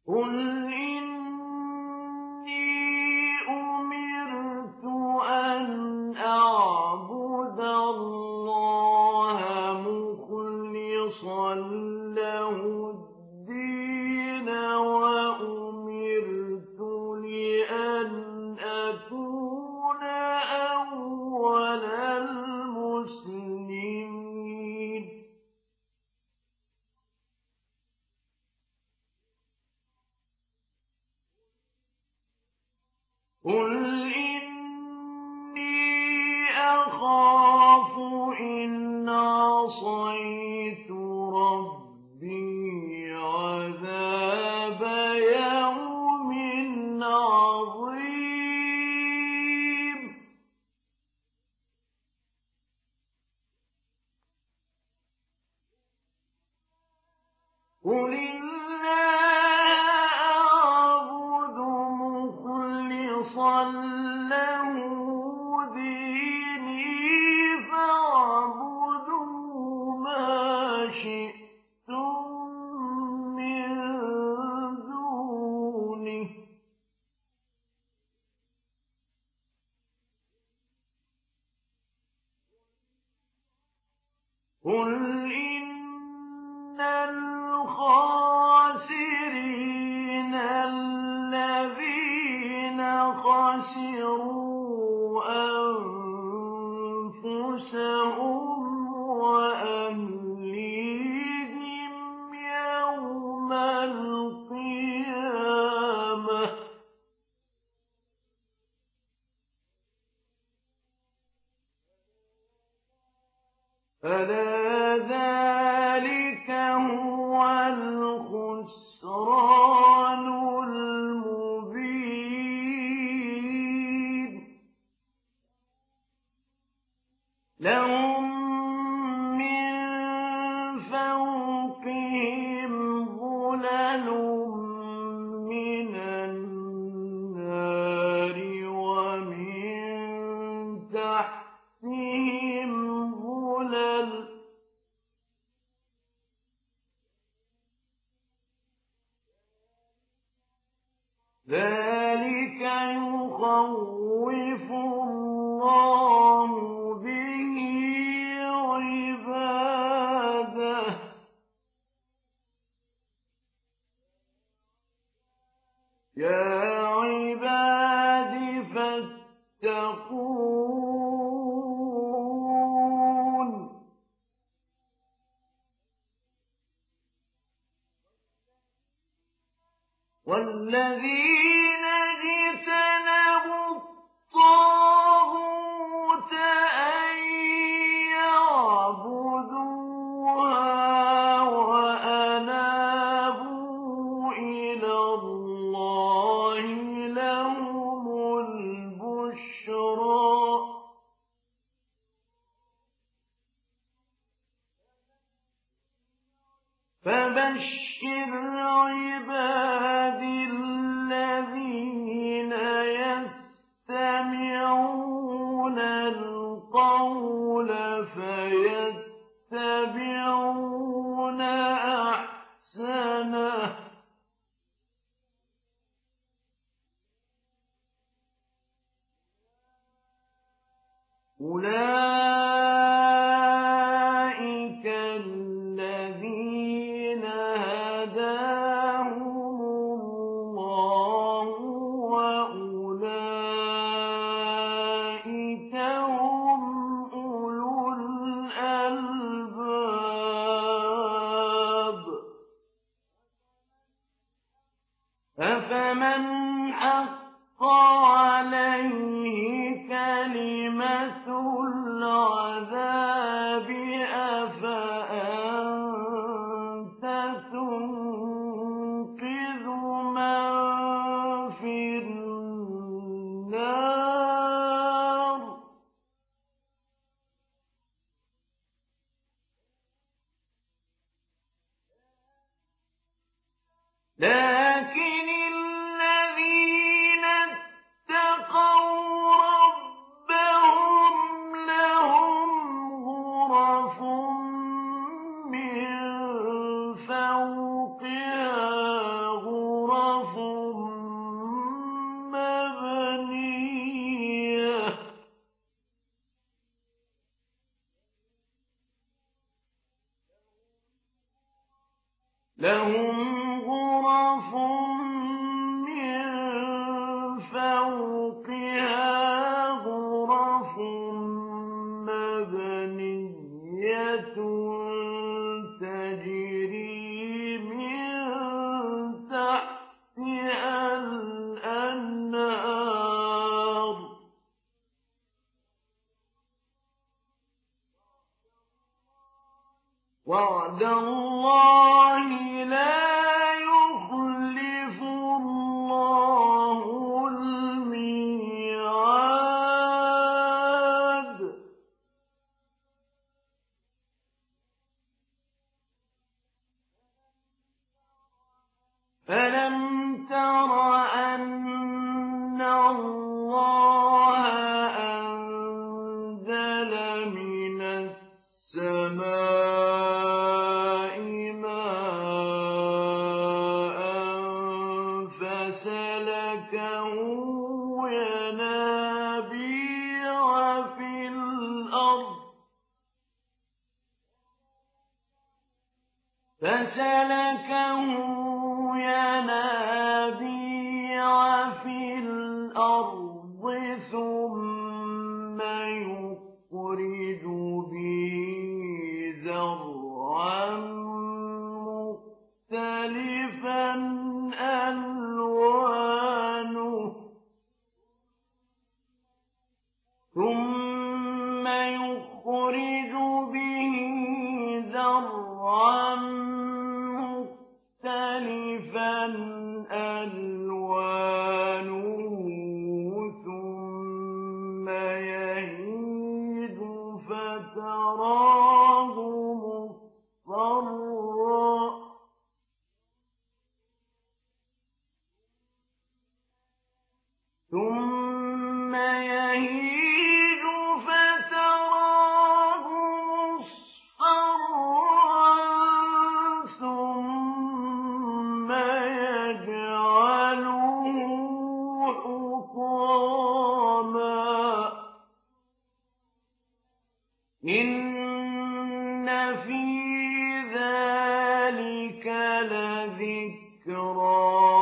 قُلْ إِنِّي أُمِرْتُ أَنْ أَعْبُدَ اللَّهَ مُخْلِصًا لَّهُ الدِّينَ وَأُمِرْتُ لِأَنْ أَكُونَ أَوَّلَ الْمُسْلِمِينَ قُلْ إِنِّي أَخَافُ إِنْ عَصَيْتُ رَبِّي عَذَابَ يَوْمٍ عَظِيمٍ قُلِ أَعْبُدُ مُخْلِصًا لَّهُ دِينِي فَاعْبُدُوا مَا شِئْتُم مِّن دُونِهِ ۗ قُلْ إِنَّ الْخَاسِرِينَ الَّذِينَ خَسِرُوا أَنفُسَهُمْ وَأَهْلِيهِمْ يَوْمَ الْقِيَامَةِ ۗ أَلَا ذَٰلِكَ هُوَ الْخُسْرَانُ الْمُبِينُ لَهُم مِّن فَوْقِهِمْ ظُلَلٌ مِّنَ النَّارِ وَمِن تَحْتِهِمْ ظُلَلٌ ۚ ذَٰلِكَ يُخَوِّفُ اللَّهُ بِهِ عِبَادَهُ ۚ يَا عِبَادِ فَاتَّقُونِ وَالَّذِينَ اجْتَنَبُوا الطَّاغُوتَ أَن يَعْبُدُوهَا وَأَنَابُوا إِلَى اللَّهِ لَهُمُ الْبُشْرَىٰ ۚ فَبَشِّرْ عِبَادِي الَّذِينَ يَسْتَمِعُونَ الْقَوْلَ فَيَتَّبِعُونَ أَحْسَنَهُ ۚ أُولَٰئِكَ الَّذِينَ هَدَاهُمُ اللَّهُ ۖ وَأُولَٰئِكَ هُمْ أُولُو الْأَلْبَابِ أَفَمَنْ حَقَّ عَلَيْهِ كَلِمَةُ الْعَذَابِ أَفَأَنتَ تُنقِذُ مَن فِي النَّارِ لَٰكِنِ الَّذِينَ اتَّقَوْا رَبَّهُمْ لَهُمْ غُرَفٌ مِّن فَوْقِهَا غُرَفٌ لهم غرف من فوقها غرف مبنية تجري من تحتها الأنهار وعد الله لا يخلف الله الميعاد فلم تر أن الله أنزل من السماء ماء فسلكه ينابيع في الأرض ثم يخرج به زرعا مختلفا ألوانه ثم يخرج به زرعا مختلفا ألوانه ثم يهيج فتراه مصفرا ثم يهيج فتراه مصفرا ثم يجعله حطاما إن في ذلك لذكرى